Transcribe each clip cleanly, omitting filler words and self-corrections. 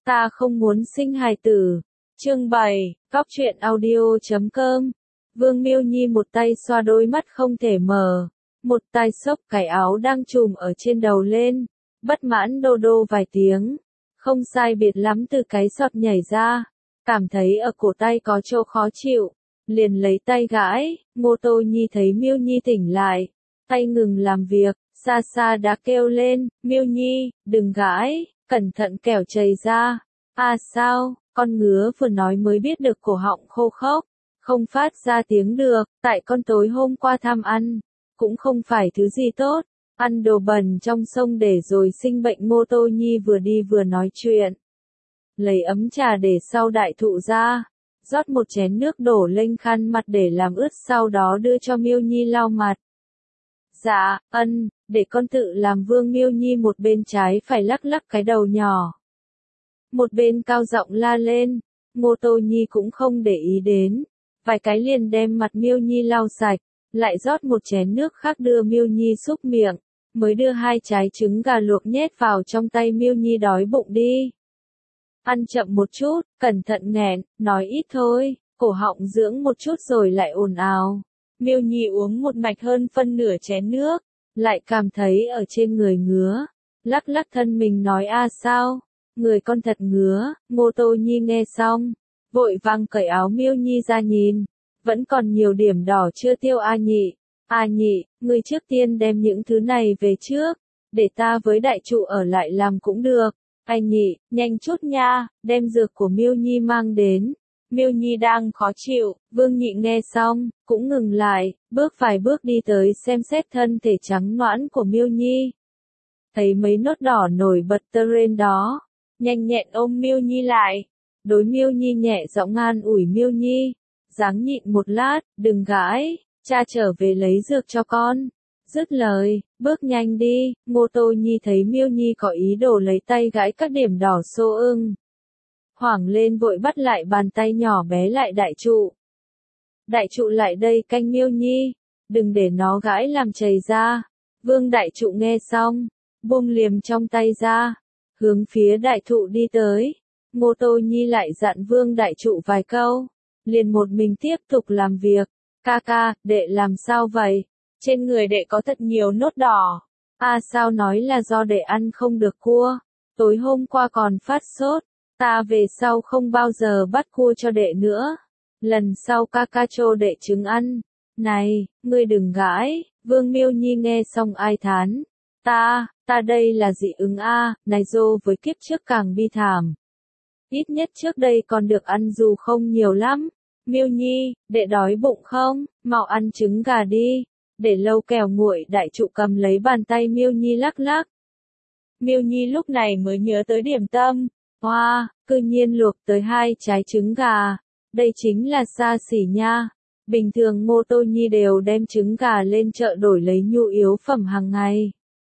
Ta không muốn sinh hài tử. Chương 7, Cóc truyện audio.com. Vương Miêu Nhi một tay xoa đôi mắt không thể mở, một tay xốc cái áo đang trùm ở trên đầu lên, bất mãn đô đô vài tiếng, không sai biệt lắm từ cái sọt nhảy ra, cảm thấy ở cổ tay có chỗ khó chịu, liền lấy tay gãi. Ngô Tô Nhi thấy Miêu Nhi tỉnh lại, tay ngừng làm việc, xa xa đã kêu lên, Miêu Nhi, đừng gãi, cẩn thận kẻo chảy ra. À sao, con ngứa vừa nói mới biết được cổ họng khô khốc, không phát ra tiếng được, tại con tối hôm qua tham ăn, cũng không phải thứ gì tốt, ăn đồ bẩn trong sông để rồi sinh bệnh. Ngô Tô Nhi vừa đi vừa nói chuyện, lấy ấm trà để sau đại thụ ra, rót một chén nước đổ lên khăn mặt để làm ướt, sau đó đưa cho Miêu Nhi lau mặt. Dạ, để con tự làm. Vương Miêu Nhi một bên trái phải lắc lắc cái đầu nhỏ, một bên cao giọng la lên. Ngô Tô Nhi cũng không để ý đến, vài cái liền đem mặt Miêu Nhi lau sạch, lại rót một chén nước khác đưa Miêu Nhi xúc miệng, mới đưa 2 trái trứng gà luộc nhét vào trong tay. Miêu Nhi đói bụng đi. Ăn chậm một chút, cẩn thận nghẹn, nói ít thôi, cổ họng dưỡng một chút rồi lại ồn ào. Miêu Nhi uống một mạch hơn phân nửa chén nước, lại cảm thấy ở trên người ngứa, lắc lắc thân mình nói a sao, người con thật ngứa. Ngô Tô Nhi nghe xong, vội vàng cởi áo Miêu Nhi ra nhìn, vẫn còn nhiều điểm đỏ chưa tiêu. A nhị, ngươi trước tiên đem những thứ này về trước, để ta với đại trụ ở lại làm cũng được. Anh nhị, nhanh chút nha, đem dược của Miêu Nhi mang đến. Miêu Nhi đang khó chịu. Vương Nhị nghe xong, cũng ngừng lại, bước vài bước đi tới xem xét thân thể trắng nõn của Miêu Nhi. Thấy mấy nốt đỏ nổi bật tơ lên đó, nhanh nhẹn ôm Miêu Nhi lại, đối Miêu Nhi nhẹ giọng an ủi Miêu Nhi, ráng nhịn một lát, đừng gãi, cha trở về lấy dược cho con. Dứt lời, bước nhanh đi. Ngô Tô Nhi thấy Miêu Nhi có ý đồ lấy tay gãi các điểm đỏ xô ưng, hoảng lên vội bắt lại bàn tay nhỏ bé lại đại trụ. Đại trụ lại đây canh Miêu Nhi, đừng để nó gãi làm chảy ra. Vương đại trụ nghe xong, buông liềm trong tay ra, hướng phía đại thụ đi tới. Ngô Tô Nhi lại dặn Vương đại trụ vài câu, liền một mình tiếp tục làm việc. Ca ca, đệ làm sao vậy? Trên người đệ có thật nhiều nốt đỏ. À sao nói là do đệ ăn không được cua, tối hôm qua còn phát sốt, ta về sau không bao giờ bắt cua cho đệ nữa. Lần sau ca ca cho đệ trứng ăn. Này, ngươi đừng gãi. Vương Miêu Nhi nghe xong ai thán. Ta đây là dị ứng a, này dô với kiếp trước càng bi thảm. Ít nhất trước đây còn được ăn dù không nhiều lắm. Miêu Nhi, đệ đói bụng không? Mau ăn trứng gà đi, để lâu kẻo nguội. Đại trụ cầm lấy bàn tay Miêu Nhi lắc lắc. Miêu Nhi lúc này mới nhớ tới điểm tâm. Hoa, cư nhiên luộc tới 2 trái trứng gà. Đây chính là xa xỉ nha. Bình thường Ngô Tô Nhi đều đem trứng gà lên chợ đổi lấy nhu yếu phẩm hàng ngày,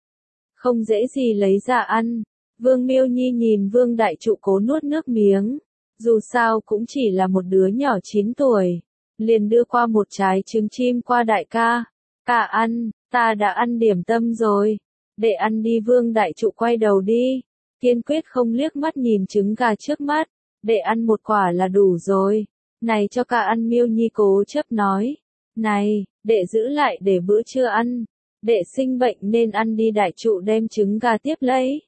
không dễ gì lấy ra ăn. Vương Miêu Nhi nhìn Vương đại trụ cố nuốt nước miếng, dù sao cũng chỉ là một đứa nhỏ 9 tuổi, liền đưa qua một trái trứng chim qua đại ca. Cả ăn, ta đã ăn điểm tâm rồi, để ăn đi. Vương đại trụ quay đầu đi, kiên quyết không liếc mắt nhìn trứng gà trước mắt, để ăn một quả là đủ rồi. Này cho cả ăn. Miêu Nhi cố chấp nói, này, đệ giữ lại để bữa trưa ăn, đệ sinh bệnh nên ăn đi. Đại trụ đem trứng gà tiếp lấy,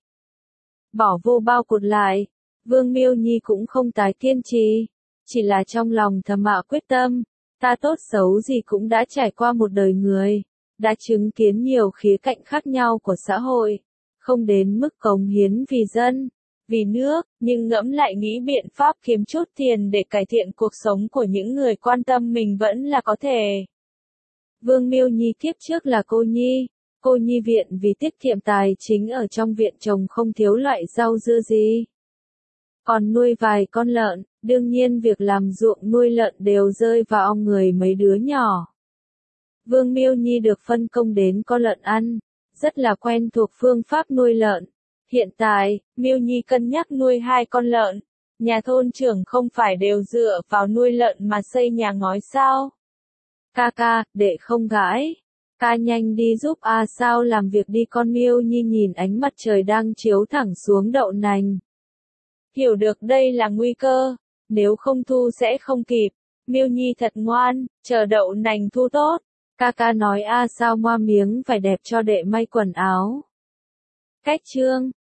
bỏ vô bao cột lại. Vương Miêu Nhi cũng không tái kiên trì, chỉ là trong lòng thầm mạo quyết tâm, ta tốt xấu gì cũng đã trải qua một đời người, đã chứng kiến nhiều khía cạnh khác nhau của xã hội, không đến mức cống hiến vì dân, vì nước, nhưng ngẫm lại nghĩ biện pháp kiếm chút tiền để cải thiện cuộc sống của những người quan tâm mình vẫn là có thể. Vương Miêu Nhi kiếp trước là cô nhi viện, vì tiết kiệm tài chính ở trong viện trồng không thiếu loại rau dưa gì, còn nuôi vài con lợn, đương nhiên việc làm ruộng nuôi lợn đều rơi vào người mấy đứa nhỏ. Vương Miêu Nhi được phân công đến có lợn ăn, rất là quen thuộc phương pháp nuôi lợn. Hiện tại, Miêu Nhi cân nhắc nuôi 2 con lợn. Nhà thôn trưởng không phải đều dựa vào nuôi lợn mà xây nhà ngói sao? Ca, đệ không gãi. Ca nhanh đi giúp a sao làm việc đi con. Miêu Nhi nhìn ánh mặt trời đang chiếu thẳng xuống đậu nành, hiểu được đây là nguy cơ, nếu không thu sẽ không kịp. Miêu Nhi thật ngoan, chờ đậu nành thu tốt. Ca nói sao moa miếng phải đẹp cho đệ may quần áo. Cách chương